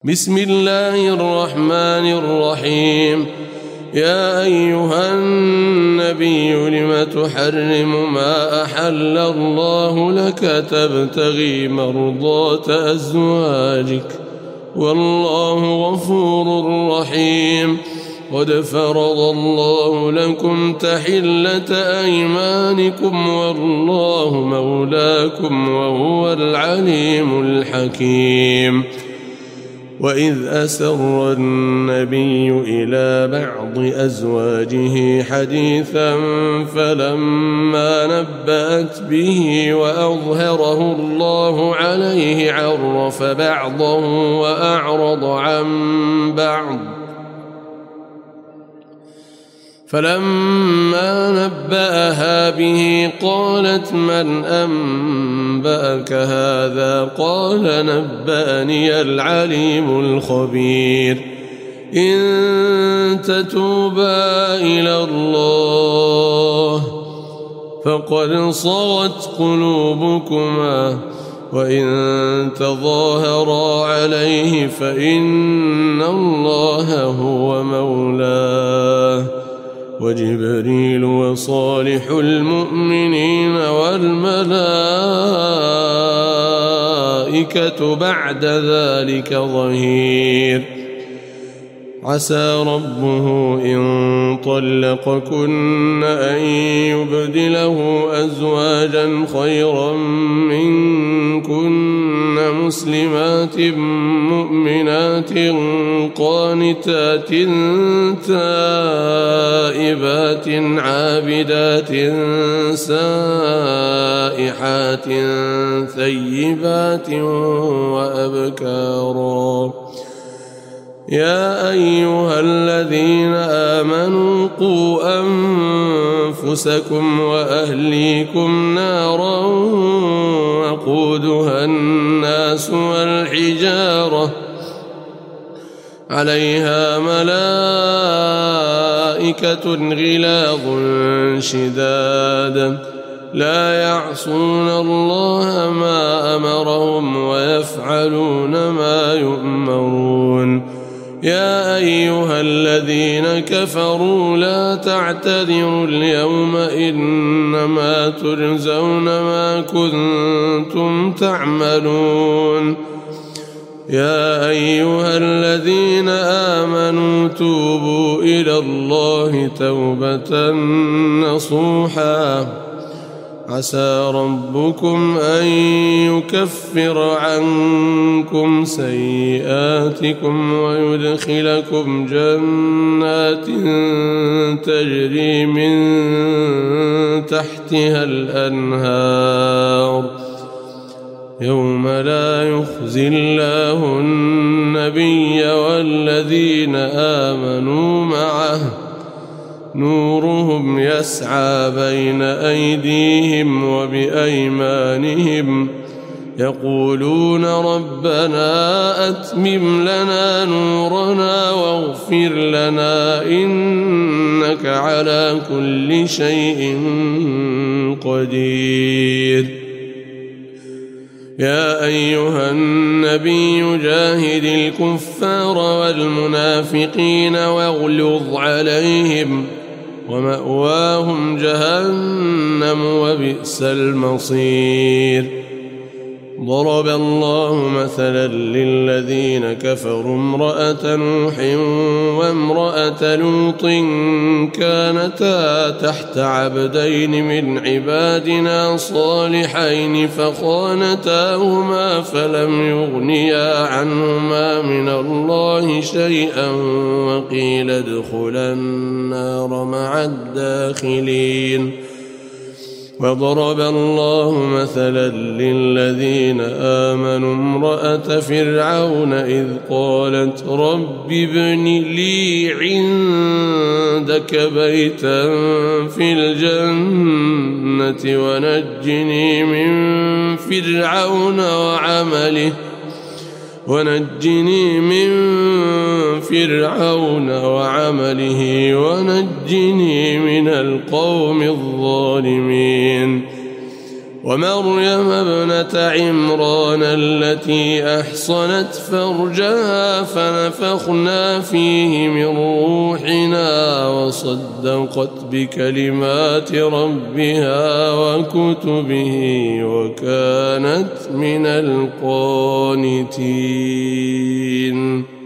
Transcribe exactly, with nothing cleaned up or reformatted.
بسم الله الرحمن الرحيم. يا أيها النبي لم تحرم ما أحل الله لك تبتغي مرضات أزواجك والله غفور رحيم. قد فرض الله لكم تحلة أيمانكم والله مولاكم وهو العليم الحكيم. وإذ أسر النبي إلى بعض أزواجه حديثا فلما نبأت به وأظهره الله عليه عرف بعضه وأعرض عن بعض فلما نبأها به قالت من أنبأك هذا قال نبأني العليم الخبير. إن تتوبا إلى الله فقد صغت قلوبكما وإن تظاهرا عليه فإن الله هو مولاه وجبريل وصالح المؤمنين والملائكة بعد ذلك ظهير. عسى ربه إن طلقكن أن يبدله أزواجا خيرا منكن مسلمات مؤمنات قانتات تائبات عابدات سائحات ثيبات وأبكارا. يا أيها الذين آمنوا قوا أنفسكم وأهليكم نارا وقودها الناس والحجارة عليها ملائكة غلاظ شداد لا يعصون الله ما أمرهم ويفعلون ما يؤمرون. يا أيها الذين كفروا لا تعتذروا اليوم إنما تجزون ما كنتم تعملون. يا أيها الذين آمنوا توبوا إلى الله توبة نصوحا عسى ربكم أن يكفر عنكم سيئاتكم ويدخلكم جنات تجري من تحتها الأنهار يوم لا يخزي الله النبي والذين آمنوا معه نورهم يسعى بين أيديهم وبأيمانهم يقولون ربنا أتمم لنا نورنا واغفر لنا إنك على كل شيء قدير. يا أيها النبي جاهد الكفار والمنافقين واغلظ عليهم ومأواهم جهنم وبئس المصير. ضرب الله مثلا للذين كفروا امرأة نوح وامرأة لوط كانتا تحت عبدين من عبادنا صالحين فخانتاهما فلم يغنيا عنهما من الله شيئا وقيل ادخلا النار مع الداخلين. وضرب الله مثلا للذين آمنوا امرأة فرعون إذ قالت رب ابن لي عندك بيتا في الجنة ونجني من فرعون وعمله ونجني من فرعون وعمله ونجني من القوم الظالمين. ومريم ابنة عمران التي أحصنت فرجها فنفخنا فيه من روحنا وصدقت بكلمات ربها وكتبه وكانت من القانتين.